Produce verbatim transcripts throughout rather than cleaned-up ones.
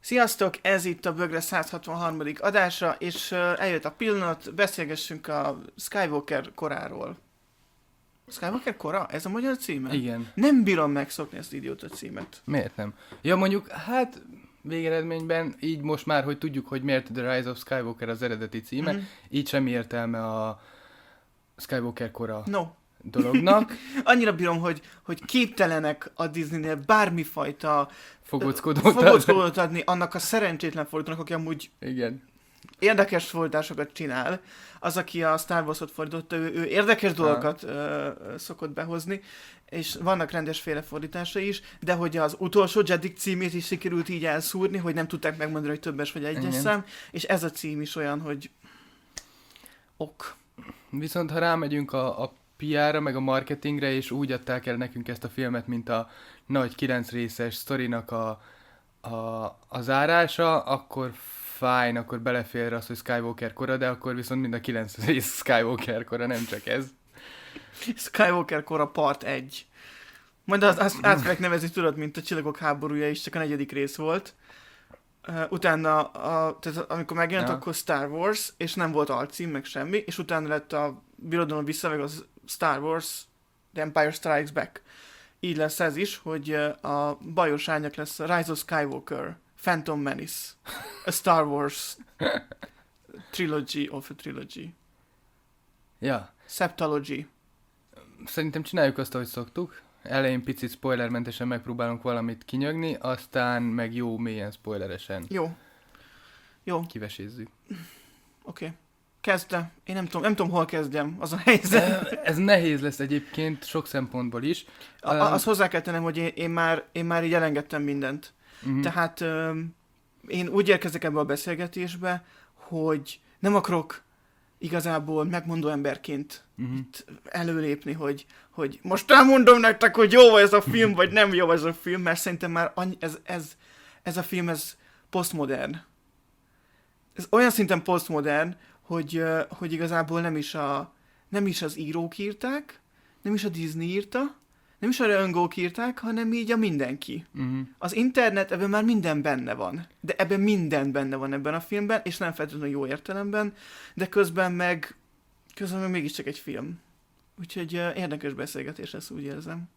Sziasztok, ez itt a Bögre száz hatvanharmadik adása, és uh, eljött a pillanat, beszélgessünk a Skywalker koráról. Skywalker kora? Ez a magyar címe? Igen. Nem bírom megszokni ezt idióta címet. Miért nem? Ja, mondjuk, hát végeredményben így most már, hogy tudjuk, hogy miért The Rise of Skywalker az eredeti címe, mm-hmm. így semmi értelme a Skywalker kora no. dolognak. Annyira bírom, hogy, hogy képtelenek a Disneynél bármifajta fogockodót, fogockodót adni annak a szerencsétlen fordítónak, aki amúgy igen. érdekes fordításokat csinál. Az, aki a Star Wars-ot fordította, ő, ő érdekes dolgokat ö, szokott behozni, és vannak rendes félrefordításai is, de hogy az utolsó Jedi címét is sikerült így elszúrni, hogy nem tudták megmondani, hogy többes vagy egyes igen. szám, és ez a cím is olyan, hogy ok. Viszont ha rámegyünk a, a pé er-ra, meg a marketingre, és úgy adták el nekünk ezt a filmet, mint a nagy kilenc részes sztorinak a, a, a zárása, akkor fine, akkor belefér az, hogy Skywalker kora, de akkor viszont mind a kilenc rész Skywalker kora, nem csak ez. Skywalker kora part egy. Majd azt, azt át fogják nevezni, tudod, mint a Csillagok háborúja is, csak a negyedik rész volt. Uh, utána, a, tehát amikor megjelent, ja. akkor Star Wars, és nem volt alcím, meg semmi, és utána lett a Birodalom vissza, meg az Star Wars, The Empire Strikes Back. Így lesz ez is, hogy a bajos árnyak lesz a Rise of Skywalker, Phantom Menace, a Star Wars trilogy of a trilogy. Ja. Septology. Szerintem csináljuk azt, ahogy szoktuk. Elején picit spoilermentesen megpróbálunk valamit kinyögni, aztán meg jó mélyen spoileresen. Jó. Jó. Kivesézzük. Oké. Okay. Kezdte. Én nem tudom, nem tudom, hol kezdjem, az a helyzet. Ez nehéz lesz egyébként sok szempontból is. A, a, azt hozzá kell tennem, hogy én, én, már, én már így elengedtem mindent. Uh-huh. Tehát um, én úgy érkezek ebbe a beszélgetésbe, hogy nem akarok igazából megmondó emberként uh-huh. itt előlépni, hogy, hogy most elmondom nektek, hogy jó ez a film, vagy nem jó ez a film, mert szerintem már annyi, ez, ez, ez a film, ez posztmodern. Ez olyan szinten posztmodern, hogy, hogy igazából nem is, a, nem is az írók írták, nem is a Disney írta, nem is a rajongók írták, hanem így a mindenki. Uh-huh. Az internet, ebben már minden benne van. De ebben minden benne van ebben a filmben, és nem feltétlenül jó értelemben, de közben meg, közben meg mégiscsak egy film. Úgyhogy uh, érdekes beszélgetés lesz, úgy érzem.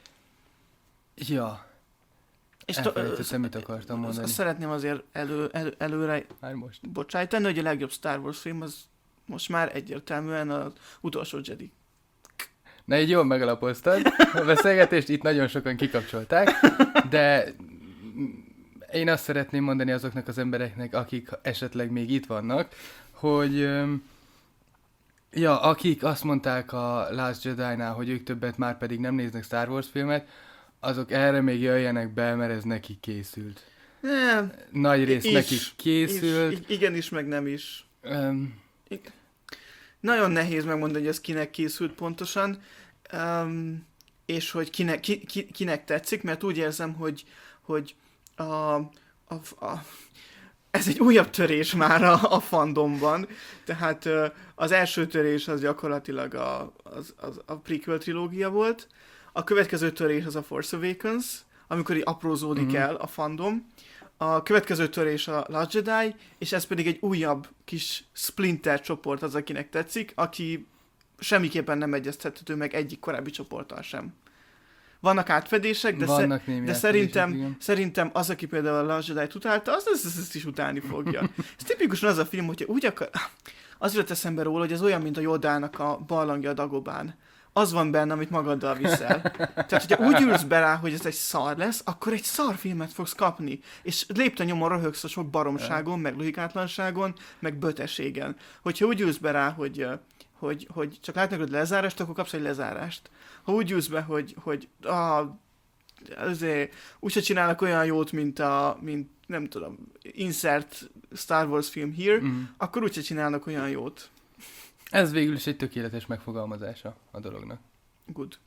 Ja. És elfelejtettem, mit akartam mondani. Azt szeretném azért elő, elő, előre most. bocsájtani, hogy a legjobb Star Wars film az most már egyértelműen az utolsó Jedi. Na, így jól megalapoztad a beszélgetést, itt nagyon sokan kikapcsolták, de én azt szeretném mondani azoknak az embereknek, akik esetleg még itt vannak, hogy ja, akik azt mondták a Last Jedi-nál, hogy ők többet már pedig nem néznek Star Wars filmet, azok erre még jöjjenek be, mert ez neki készült. Nem. Nagy rész is, neki készült. Is, igenis, meg nem is. Um, Igen. Nagyon nehéz megmondani, hogy ez kinek készült pontosan, um, és hogy kinek, ki, ki, kinek tetszik, mert úgy érzem, hogy, hogy a, a, a, ez egy újabb törés már a, a fandomban. Tehát uh, az első törés az gyakorlatilag a, az, az, a prequel trilógia volt, a következő törés az a Force Awakens, amikor így aprózódik mm-hmm. el a fandom. A következő törés a Last Jedi, és ez pedig egy újabb kis splinter csoport az, akinek tetszik, aki semmiképpen nem egyeztethető meg egyik korábbi csoporttal sem. Vannak átfedések, de, Vannak sze- némi de szerintem, szerintem az, aki például a Last Jedi-t utálta, az ezt, ezt is utálni fogja. Ez tipikusan az a film, hogyha úgy akar... Az jött eszembe róla, hogy ez olyan, mint a Yodának a barlangja a Dagobán. Az van benne, amit magaddal viszel. Tehát, hogyha úgy ülsz be rá, hogy ez egy szar lesz, akkor egy szar filmet fogsz kapni. És lépte nyomon röhögsz a sok baromságon, meg logikátlanságon, meg böteségen. Hogyha úgy ülsz be rá, hogy, hogy, hogy csak látnak, hogy lezárást, akkor kapsz egy lezárást. Ha úgy ülsz be, hogy, hogy ah, azért úgyse csinálnak olyan jót, mint a, mint, nem tudom, insert Star Wars film here, mm. akkor úgyse csinálnak olyan jót. Ez végül is egy tökéletes megfogalmazása a dolognak. Good.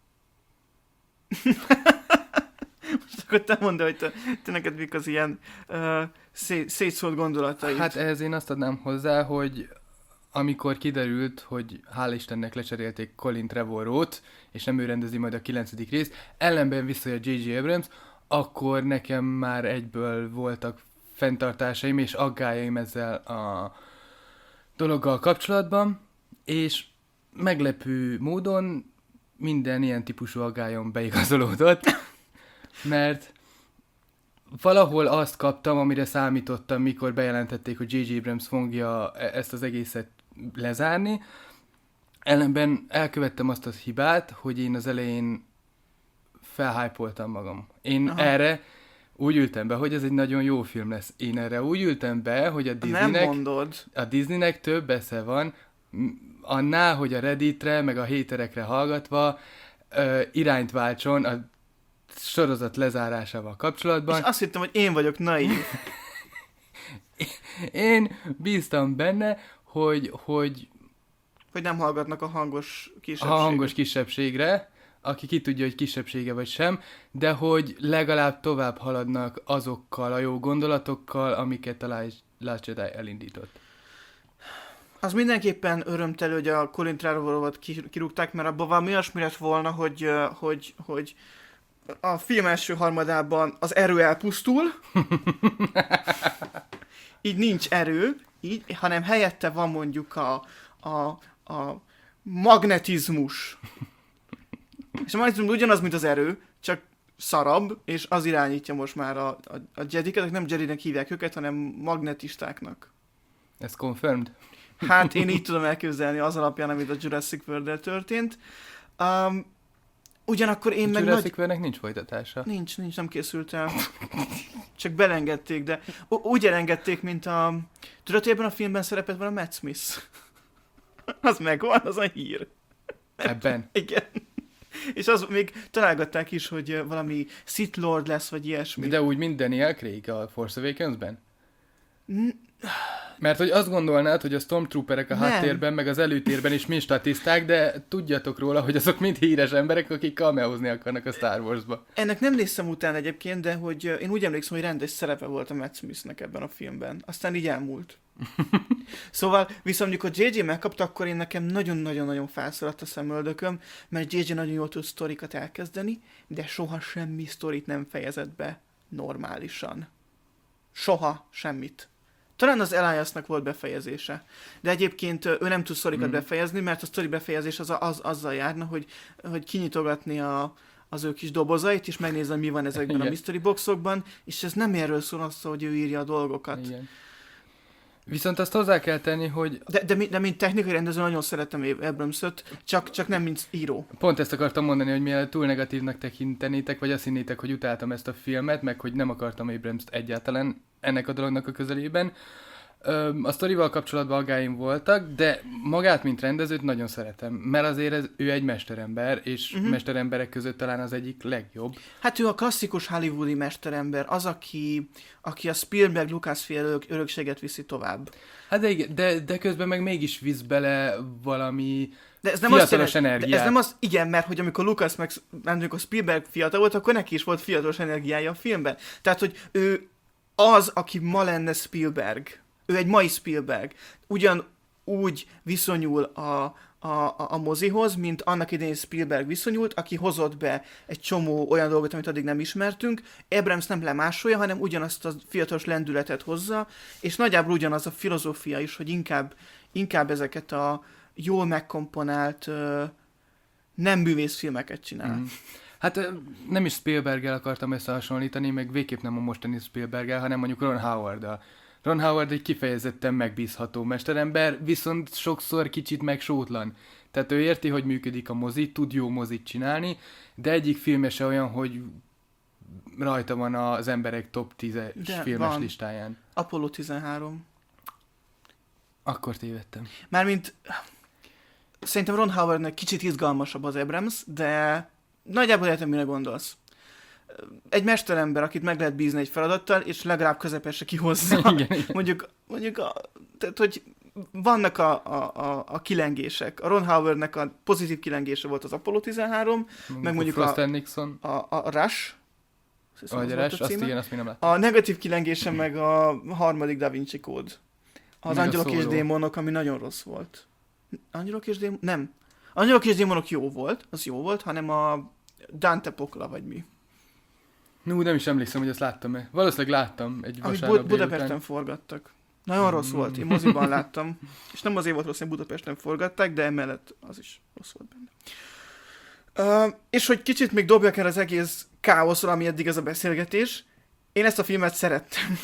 Most akkor te mondd, hogy te, te neked mik az ilyen uh, szét, szétszólt gondolataid. Hát ehhez én azt adnám hozzá, hogy amikor kiderült, hogy hál' Istennek lecserélték Colin Trevorrowt, és nem ő rendezi majd a kilencedik részt, ellenben visszajött J J Abrams, akkor nekem már egyből voltak fenntartásaim és aggájaim ezzel a dologgal kapcsolatban, és meglepő módon minden ilyen típusú aggályom beigazolódott, mert valahol azt kaptam, amire számítottam, mikor bejelentették, hogy jé jé Abrams fogja ezt az egészet lezárni. Ellenben elkövettem azt a hibát, hogy én az elején felhypoltam magam. Én Aha. erre úgy ültem be, hogy ez egy nagyon jó film lesz. Én erre úgy ültem be, hogy a Disneynek, a Disneynek több esze van, annál, hogy a Redditre, meg a haterekre hallgatva ö, irányt váltson a sorozat lezárásával kapcsolatban. És azt hittem, hogy én vagyok naív. Én bíztam benne, hogy, hogy... Hogy nem hallgatnak a hangos kisebbségre. A hangos kisebbségre, aki ki tudja, hogy kisebbsége vagy sem, de hogy legalább tovább haladnak azokkal a jó gondolatokkal, amiket a Last Jedi elindított. Az mindenképpen örömtelő, hogy a Colin Trevorrot kirúgták, mert abban valami olyasmi lett volna, hogy, hogy, hogy a film első harmadában az erő elpusztul, így nincs erő, így, hanem helyette van mondjuk a, a, a magnetizmus. És a magnetizmus ugyanaz, mint az erő, csak szarabb, és az irányítja most már a, a, a Jediket, nem Jedinek hívják őket, hanem magnetistáknak. Ez confirmed? Hát én így tudom elképzelni az alapján, amit a Jurassic World-del történt. Um, ugyanakkor én a meg Jurassic nagy... World-nek nincs folytatása. Nincs, nincs, nem készült el. Csak belengedték, de úgy elengedték, mint a... Tudod, hogy ebben a filmben szerepelt van a Matt Smith. Az megvan, az a hír. Ebben? Igen. És az még találgatták is, hogy valami Sith Lord lesz, vagy ilyesmi. De úgy, mint Daniel Craig a Force Awakens-ben? Mert hogy azt gondolnád, hogy a Stormtrooperek a nem. háttérben, meg az előtérben is mind statiszták, de tudjatok róla, hogy azok mind híres emberek, akik cameózni akarnak a Star Wars-ba. Ennek nem néztem utána egyébként, de hogy én úgy emlékszem, hogy rendes szerepe volt a Matt Smithnek ebben a filmben. Aztán így elmúlt. Szóval, viszont amikor jé jé megkapta, akkor én nekem nagyon-nagyon-nagyon felszaladt a szemöldököm, mert jé jé nagyon jól tud sztorikat elkezdeni, de soha semmi sztorit nem fejezett be normálisan. Soha semmit. Talán az Eliasnak volt befejezése. De egyébként ő nem tud sztorikat mm. befejezni, mert a sztori befejezés az, az, azzal járna, hogy, hogy kinyitogatni a, az ő kis dobozait, és megnézni, mi van ezekben Igen. a mystery boxokban, és ez nem erről szól azt, hogy ő írja a dolgokat. Igen. Viszont azt hozzá kell tenni, hogy... De, de, de mint technikai rendező nagyon szeretem Abramsot, csak, csak nem mint író. Pont ezt akartam mondani, hogy mielőtt túl negatívnak tekintenétek, vagy azt hinnétek, hogy utáltam ezt a filmet, meg hogy nem akartam Abramst egyáltalán ennek a dolognak a közelében. A sztorival kapcsolatban aggályim voltak, de magát, mint rendezőt nagyon szeretem, mert azért ez, ő egy mesterember, és uh-huh. mesteremberek között talán az egyik legjobb. Hát ő a klasszikus hollywoodi mesterember, az, aki, aki a Spielberg Lucasfilm örökséget viszi tovább. Hát de, igen, de, de közben meg mégis visz bele valami de ez nem fiatalos azt energiát. De ez nem az, igen, mert hogy amikor Lucas meg amikor Spielberg fiatal volt, akkor neki is volt fiatalos energiája a filmben. Tehát, hogy ő az, aki ma lenne Spielberg. Ő egy mai Spielberg. Ugyan úgy viszonyul a, a, a, a mozihoz, mint annak idején Spielberg viszonyult, aki hozott be egy csomó olyan dolgot, amit addig nem ismertünk. Abrams nem lemásolja, hanem ugyanazt a fiatalos lendületet hozza, és nagyjából ugyanaz a filozófia is, hogy inkább, inkább ezeket a jól megkomponált nem művészfilmeket csinál. Mm. Hát nem is Spielberggel akartam összehasonlítani, meg végképp nem a mostani Spielberggel, hanem mondjuk Ron Howarddal. Ron Howard egy kifejezetten megbízható mesterember, viszont sokszor kicsit megsótlan. Tehát ő érti, hogy működik a mozi, tud jó mozit csinálni, de egyik filme se olyan, hogy rajta van az emberek top tízes filmes van. listáján. Apollo tizenhárom. Akkor tévedtem. Mármint szerintem Ron Howardnak kicsit izgalmasabb az Abrams, de nagyjából értem, mire gondolsz. Egy mesterember, akit meg lehet bízni egy feladattal, és legalább közepesre kihozza. Igen, igen. Mondjuk, mondjuk a, tehát, hogy vannak a, a, a, a kilengések. A Ron Howardnek a pozitív kilengése volt az Apollo tizenhárom, mondjuk meg mondjuk a, a, a, a Rush. Vagy a Rush, azt igen, azt mi nem láttam. A negatív kilengése meg a harmadik Da Vinci Code. Az meg Angyalok és Démonok, ami nagyon rossz volt. Angyalok és Démonok? Nem. Angyalok és Démonok jó volt, az jó volt, hanem a Dante Pokla, vagy mi. Nú, nem is emlékszem, hogy azt láttam-e. Valószínűleg láttam egy Amit vasárnap Bud- Budapesten délután. forgattak. Nagyon rossz volt, én moziban láttam. És nem azért volt rossz, hogy Budapesten forgatták, de emellett az is rossz volt benne. Uh, és hogy kicsit még dobjak el az egész káoszról, ami eddig ez a beszélgetés, én ezt a filmet szerettem.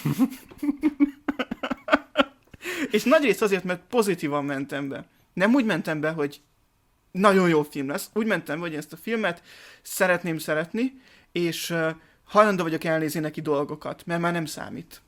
És nagyrészt azért, mert pozitívan mentem be. Nem úgy mentem be, hogy nagyon jó film lesz. Úgy mentem be, hogy ezt a filmet szeretném szeretni, és uh, hajlandó vagyok elnézni neki dolgokat, mert már nem számít.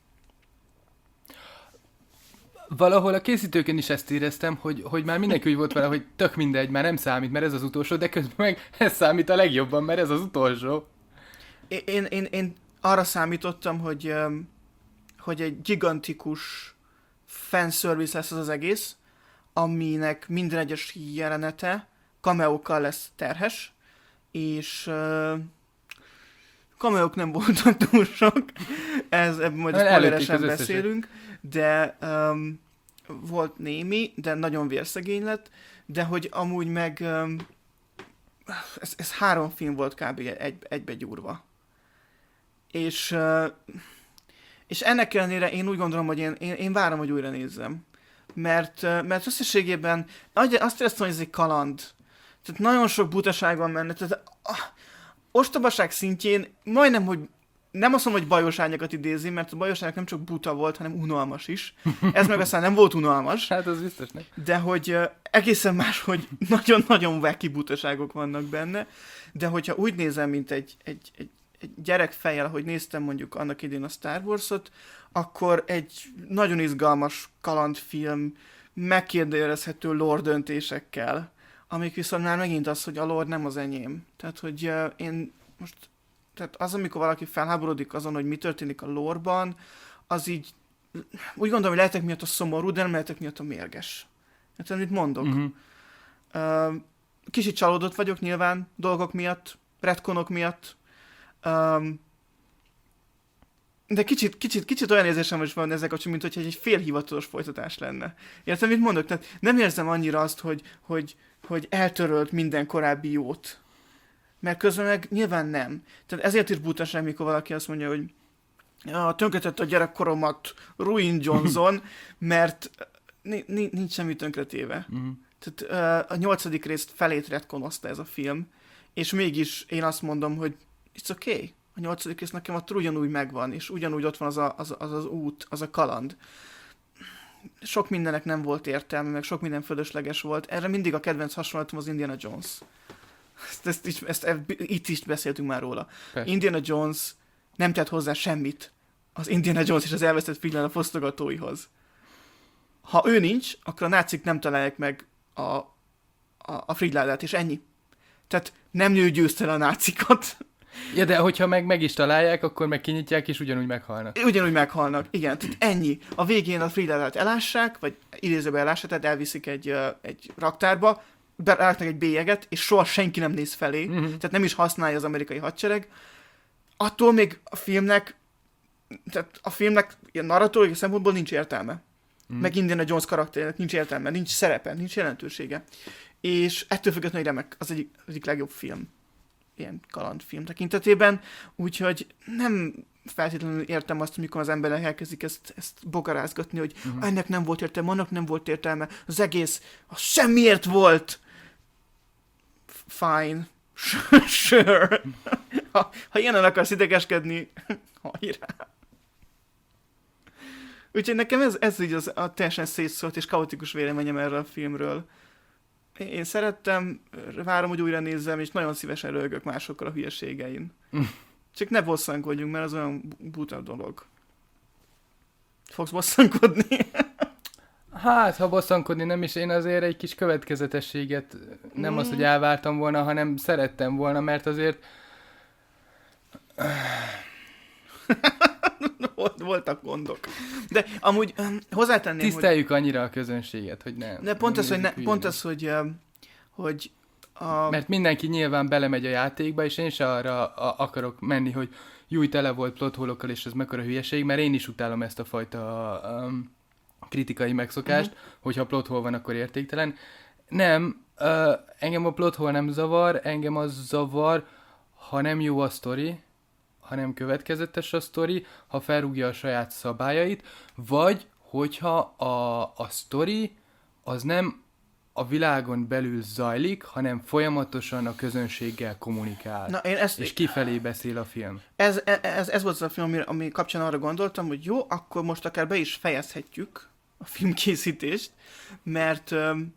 Valahol a készítőkön is ezt éreztem, hogy, hogy már mindenki úgy volt vele, hogy tök mindegy, már nem számít, mert ez az utolsó, de közben meg ez számít a legjobban, mert ez az utolsó. Én, én, én arra számítottam, hogy, um, hogy egy gigantikus fanservice lesz az az egész, aminek minden egyes jelenete cameókkal lesz terhes, és uh, cameók nem voltak túl sok, ez, ebben majd spoileresen beszélünk, de um, volt némi, de nagyon vérszegény lett, de hogy amúgy meg um, ez, ez három film volt kb. Egy, egybe gyúrva. És, uh, és ennek ellenére én úgy gondolom, hogy én, én, én várom, hogy újra nézzem. Mert, uh, mert összességében azt éreztem, hogy ez egy kaland. Tehát nagyon sok butaság van benne. Tehát a ostobaság szintjén majdnem, hogy nem azt mondom, hogy bajos árnyakat idézi, mert a bajos árnyak nem csak buta volt, hanem unalmas is. Ez meg aztán nem volt unalmas. Hát az biztos nem. De hogy uh, egészen más, hogy nagyon-nagyon wacky butaságok vannak benne. De hogyha úgy nézem, mint egy, egy, egy, egy gyerek fejjel, ahogy néztem mondjuk annak idén a Star Wars-ot, akkor egy nagyon izgalmas kalandfilm, megkérdőjelezhető lore döntésekkel, amik viszont már megint az, hogy a lore nem az enyém. Tehát, hogy uh, én most Tehát az, amikor valaki felháborodik azon, hogy mi történik a lore-ban, az így, úgy gondolom, hogy lehetek miatt a szomorú, de nem lehetek miatt a mérges. Hát, mit mondok? Uh-huh. Uh, kicsit csalódott vagyok nyilván dolgok miatt, retkonok miatt, um, de kicsit, kicsit, kicsit olyan érzésem is van ezzel kapcsolatban, mint hogyha egy félhivatalos folytatás lenne. Érted, mit mondok? Tehát nem érzem annyira azt, hogy, hogy, hogy eltörölt minden korábbi jót. Mert közben meg nyilván nem. Tehát ezért is butaság, mikor valaki azt mondja, hogy ja, tönkretett a gyerekkoromat Ruin Johnson, mert nincs semmi tönkretéve. Uh-huh. Tehát uh, a nyolcadik részt felét retkonozta ez a film, és mégis én azt mondom, hogy it's okay. A nyolcadik rész nekem ott ugyanúgy megvan, és ugyanúgy ott van az a, az, az, az út, az a kaland. Sok mindennek nem volt értelme, meg sok minden fölösleges volt. Erre mindig a kedvenc hasonlatom az Indiana Jones. Ezt, ezt, ezt, ezt, ezt, itt is beszéltünk már róla. Persze. Indiana Jones nem tett hozzá semmit az Indiana Jones és az elvesztett figylán a fosztogatóihoz. Ha ő nincs, akkor a nácik nem találják meg a, a, a frigyládát, és ennyi. Tehát nem ő győzte el a nácikat. Ja, de hogyha meg, meg is találják, akkor meg kinyitják, és ugyanúgy meghalnak. Ugyanúgy meghalnak, igen. Tehát ennyi. A végén a frigyládát elássák, vagy idézőben elássák, tehát elviszik egy, egy raktárba, berágnak egy bélyeget, és soha senki nem néz felé, uh-huh. tehát nem is használja az amerikai hadsereg. Attól még a filmnek, tehát a filmnek ilyen narratívai szempontból nincs értelme. Uh-huh. Meg Indiana Jones karakterének nincs értelme, nincs szerepe, nincs jelentősége. És ettől függetlenül remek, az egyik, egyik legjobb film, ilyen kalandfilm tekintetében, úgyhogy nem feltétlenül értem azt, amikor az emberek elkezdik ezt, ezt bogarázgatni, hogy uh-huh. ennek nem volt értelme, annak nem volt értelme, az egész, az semmiért volt. Fine. Sure. Ha, ha ilyenen akarsz idegeskedni, hajrá. Úgyhogy nekem ez, ez így az, a teljesen szétszólt és kaotikus véleményem erről a filmről. Én szerettem, várom, hogy újra nézzem, és nagyon szívesen röhögök másokkal a hülyeségein. Csak ne bosszankodjunk, mert az olyan buta dolog. Fogsz bosszankodni? Hát, ha bosszankodni nem is, én azért egy kis következetességet, nem mm. az, hogy elvártam volna, hanem szerettem volna, mert azért... Voltak gondok. De amúgy um, hozzátenném, tiszteljük hogy... annyira a közönséget, hogy nem. De pont, nem az, hogy ne, pont az, hogy, hogy a... Mert mindenki nyilván belemegy a játékba, és én se arra a, akarok menni, hogy júj, tele volt plotholokkal, és ez mekkora hülyeség, mert én is utálom ezt a fajta um, kritikai megszokást, uh-huh. hogyha plothol van, akkor értéktelen. Nem, uh, engem a plothol nem zavar, engem az zavar, ha nem jó a sztori, hanem következetes a sztori, ha felrúgja a saját szabályait, vagy hogyha a, a sztori az nem a világon belül zajlik, hanem folyamatosan a közönséggel kommunikál. Na, én ezt, és kifelé beszél a film. Ez, ez, ez volt az a film, ami, ami kapcsán arra gondoltam, hogy jó, akkor most akár be is fejezhetjük a filmkészítést, mert,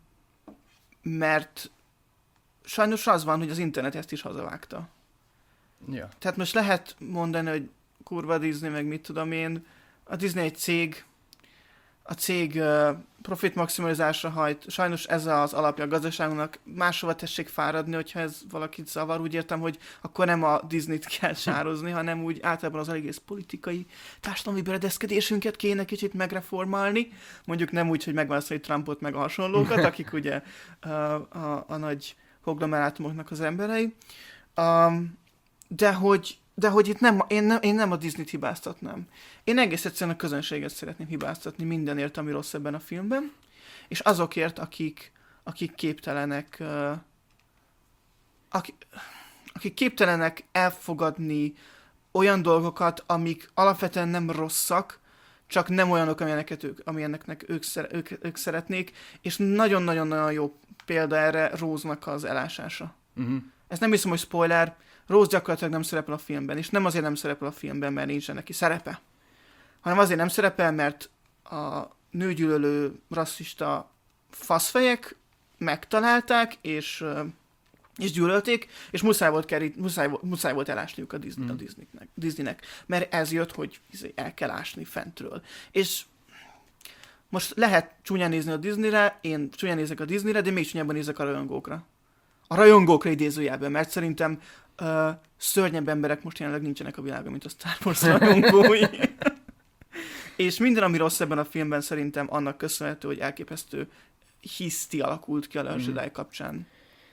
mert sajnos az van, hogy az internet ezt is hazavágta. Ja. Tehát most lehet mondani, hogy kurva Disney, meg mit tudom én, a Disney egy cég, a cég uh, profit maximalizásra hajt, sajnos ez az alapja a gazdaságunknak, máshova tessék fáradni, hogyha ez valakit zavar, úgy értem, hogy akkor nem a Disneyt kell sározni, hanem úgy általában az egész politikai társadalmi berendezkedésünket kéne kicsit megreformálni, mondjuk nem úgy, hogy megválaszolni Trumpot meg a hasonlókat, akik ugye uh, a, a nagy konglomerátumoknak az emberei, um, de hogy De hogy itt nem, én nem, én nem a Disney-t hibáztatnám. Én egész egyszerűen a közönséget szeretném hibáztatni mindenért, ami rossz ebben a filmben, és azokért, akik, akik képtelenek uh, akik, akik képtelenek elfogadni olyan dolgokat, amik alapvetően nem rosszak, csak nem olyanok, amilyeneket ők, amilyeneknek ők, ők, ők szeretnék, és nagyon-nagyon-nagyon jó példa erre Rose-nak az elásása. Uh-huh. Ez nem hiszem, hogy spoiler, Rose gyakorlatilag nem szerepel a filmben, és nem azért nem szerepel a filmben, mert nincsen neki szerepe, hanem azért nem szerepel, mert a nőgyűlölő, rasszista faszfejek megtalálták, és, és gyűlölték, és muszáj volt, kerít, muszáj, muszáj volt elásniuk a, Disney, mm. a Disneynek, Disneynek, mert ez jött, hogy el kell ásni fentről. És most lehet csúnyán nézni a Disneyre, én csúnyán nézek a Disneyre, de még csúnyában nézek a rajongókra. A rajongókra idézőjelben, mert szerintem uh, szörnyebb emberek most jelenleg nincsenek a világon, mint a Star Wars rajongói. És minden, ami rossz ebben a filmben, szerintem annak köszönhető, hogy elképesztő hiszti alakult ki a Last Jedi kapcsán.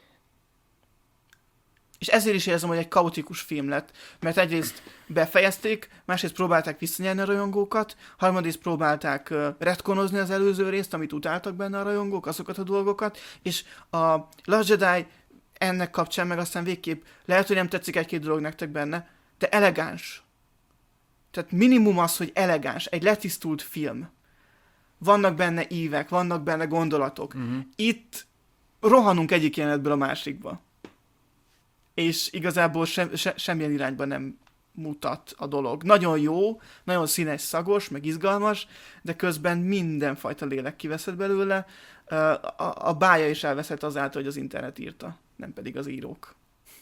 És ezért is érzem, hogy egy kaotikus film lett, mert egyrészt befejezték, másrészt próbálták visszanyerni a rajongókat, harmadrészt próbálták uh, retkonozni az előző részt, amit utáltak benne a rajongók, azokat a dolgokat, és a Last Jedi ennek kapcsán meg aztán végképp lehet, hogy nem tetszik egy-két dolog nektek benne, de elegáns. Tehát minimum az, hogy elegáns, egy letisztult film. Vannak benne ívek, vannak benne gondolatok. Uh-huh. Itt rohanunk egyik jelenetből a másikba. És igazából sem, se, semmilyen irányba nem mutat a dolog. Nagyon jó, nagyon színes, szagos, meg izgalmas, de közben mindenfajta lélek kiveszett belőle. A, a bája is elveszett azáltal, hogy az internet írta, nem pedig az írók.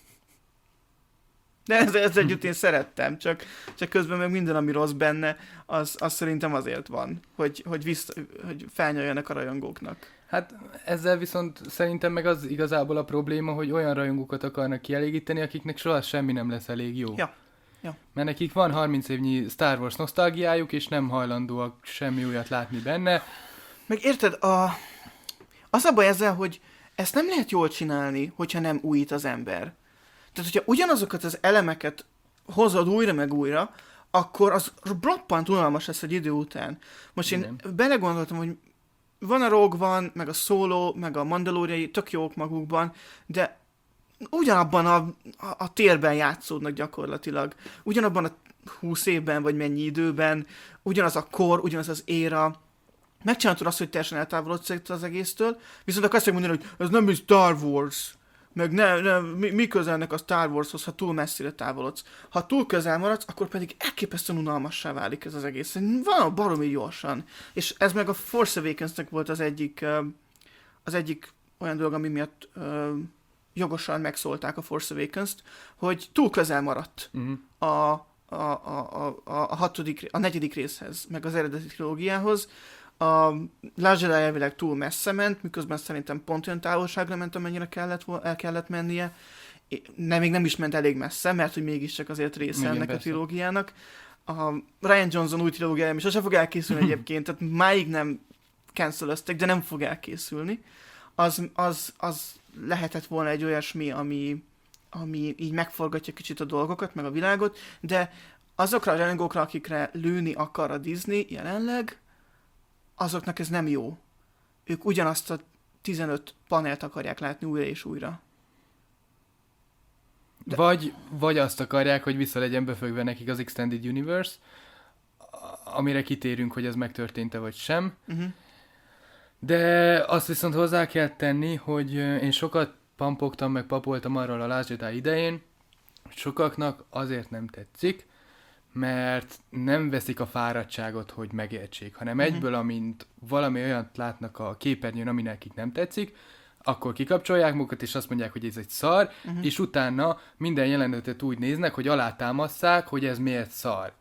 De ezzel, ezzel együtt én szerettem, csak, csak közben meg minden, ami rossz benne, az, az szerintem azért van, hogy, hogy, vissza, hogy felnyoljanak a rajongóknak. Hát ezzel viszont szerintem meg az igazából a probléma, hogy olyan rajongókat akarnak kielégíteni, akiknek soha semmi nem lesz elég jó. Ja. Ja. Mert nekik van harminc évnyi Star Wars nosztalgiájuk, és nem hajlandóak semmi újat látni benne. Meg érted, a... az a baj ezzel, hogy ezt nem lehet jól csinálni, hogyha nem újít az ember. Tehát, hogyha ugyanazokat az elemeket hozod újra meg újra, akkor az roppant unalmas lesz egy idő után. Most én Igen. belegondoltam, hogy van a Rogue One, meg a Solo, meg a Mandaloriai, tök jók magukban, de ugyanabban a, a, a térben játszódnak gyakorlatilag. Ugyanabban a húsz évben, vagy mennyi időben, ugyanaz a kor, ugyanaz az éra. Megcsináltad azt, hogy teljesen eltávolodsz az egésztől, viszont akkor azt fogja mondani, hogy ez nem is Star Wars, meg ne, ne, mi, mi közelnek a Star Warshoz, ha túl messzire távolodsz. Ha túl közel maradsz, akkor pedig elképesztően unalmassá válik ez az egész. Van a baromi gyorsan. És ez meg a Force Awakens-nek volt az egyik, az egyik olyan dolog, ami miatt jogosan megszólták a Force Awakens-t, hogy túl közel maradt uh-huh. a, a, a, a, a, hatodik, a negyedik részhez, meg az eredeti trilógiához. A Last Jedi elvileg túl messze ment, miközben szerintem pont olyan távolságra ment, amennyire kellett, el kellett mennie. Nem, még nem is ment elég messze, mert hogy mégiscsak azért része Igen, ennek persze. a trilógiának. A Rian Johnson új trilógiája is sose fog elkészülni egyébként, tehát máig nem cancelöztek, de nem fog elkészülni. Az, az, az lehetett volna egy olyasmi, ami, ami így megforgatja kicsit a dolgokat, meg a világot, de azokra a rajongókra, akikre lőni akar a Disney jelenleg, azoknak ez nem jó. Ők ugyanazt a tizenöt panelt akarják látni újra és újra. De... Vagy, vagy azt akarják, hogy vissza legyen befögve nekik az Extended Universe, amire kitérünk, hogy ez megtörtént-e vagy sem. Uh-huh. De azt viszont hozzá kell tenni, hogy én sokat pampogtam, meg papoltam arról a Last Jedi idején, hogy sokaknak azért nem tetszik, mert nem veszik a fáradtságot, hogy megértsék, hanem uh-huh. egyből, amint valami olyat látnak a képernyőn, ami nekik nem tetszik, akkor kikapcsolják magukat, és azt mondják, hogy ez egy szar, uh-huh. és utána minden jelenetet úgy néznek, hogy alátámasszák, hogy ez miért szar.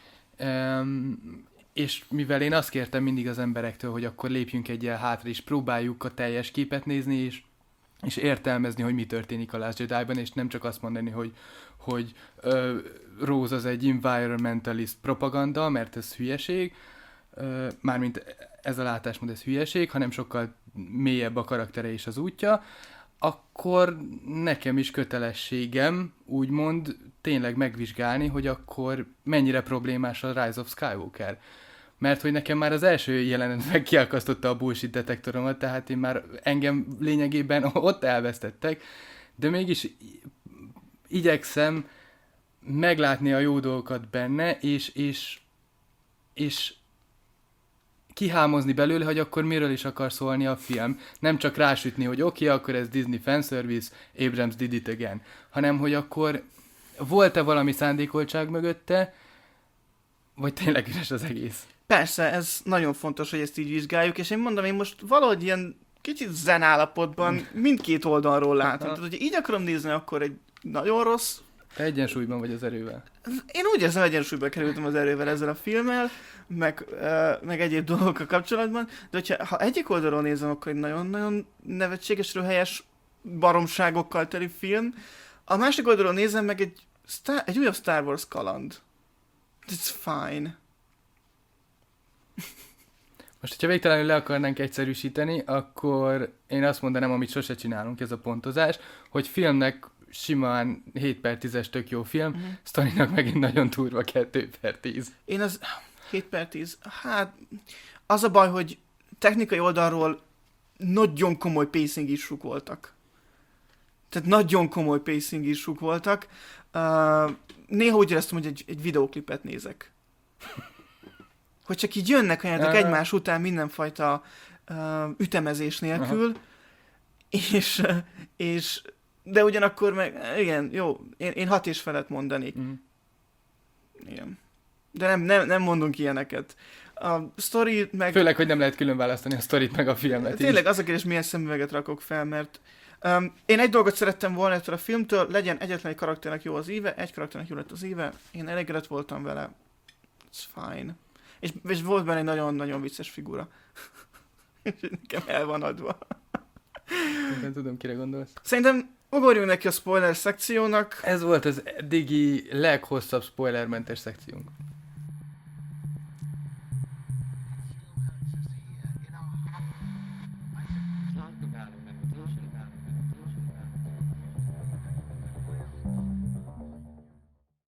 Um, és mivel én azt kértem mindig az emberektől, hogy akkor lépjünk egyel hátra, és próbáljuk a teljes képet nézni, és, és értelmezni, hogy mi történik a Last Jedi-ban, és nem csak azt mondani, hogy, hogy uh, Rose az egy environmentalist propaganda, mert ez hülyeség, uh, mármint ez a látásmód, ez hülyeség, hanem sokkal mélyebb a karaktere és az útja, akkor nekem is kötelességem, úgymond, tényleg megvizsgálni, hogy akkor mennyire problémás a Rise of Skywalker. Mert hogy nekem már az első jelenet kiakasztotta a bullshit detektoromat, tehát én már engem lényegében ott elvesztettek, de mégis igyekszem meglátni a jó dolgokat benne, és, és, és kihámozni belőle, hogy akkor miről is akar szólni a film. Nem csak rásütni, hogy oké, okay, akkor ez Disney fanservice, Abrams did it again, hanem hogy akkor volt-e valami szándékoltság mögötte, vagy tényleg üres az egész? Persze, ez nagyon fontos, hogy ezt így vizsgáljuk, és én mondom, én most valahogy ilyen kicsit zen állapotban mindkét oldalról látom. Tehát, hogyha így akarom nézni, akkor egy nagyon rossz... Te egyensúlyban vagy az erővel. Én úgy érzem, egyensúlyba kerültem az erővel ezzel a filmmel, meg, uh, meg egyéb dolgokkal kapcsolatban, de hogyha, ha egyik oldalról nézem, akkor egy nagyon-nagyon nevetséges, röhelyes baromságokkal teli film, a másik oldalról nézem meg egy, Star, egy újabb Star Wars kaland. It's fine. Most, hogyha végtelenül le akarnánk egyszerűsíteni, akkor én azt mondanám, amit sose csinálunk, ez a pontozás, hogy filmnek simán hét per tízes tök jó film, uh-huh. sztorinak megint nagyon durva kettő per tíz. Én az hét per tíz, hát az a baj, hogy technikai oldalról nagyon komoly pacing isuk voltak. Tehát nagyon komoly pacing isuk voltak. Uh, néha úgy éreztem, hogy egy, egy videóklipet nézek. Hogy csak így jönnek olyanok egymás után mindenfajta uh, ütemezés nélkül, uh-huh. és, és de ugyanakkor meg, igen, jó, én, én hat és felet mondanék. Uh-huh. Igen. De nem, nem, nem mondunk ilyeneket. A sztori meg... Főleg, hogy nem lehet külön választani a sztorit meg a filmet. Tényleg az a kérdés, milyen szemüveget rakok fel, mert um, én egy dolgot szerettem volna ettől a filmtől, legyen egyetlen egy karakternek jó az íve, egy karakternek jó lett az íve, én elégedett voltam vele. It's fine. És, és volt benne egy nagyon-nagyon vicces figura. Nekem el van adva. Nem tudom, kire gondolsz. Szerintem ugorjunk neki a spoiler szekciónak. Ez volt az eddigi leghosszabb spoilermentes szekciónk.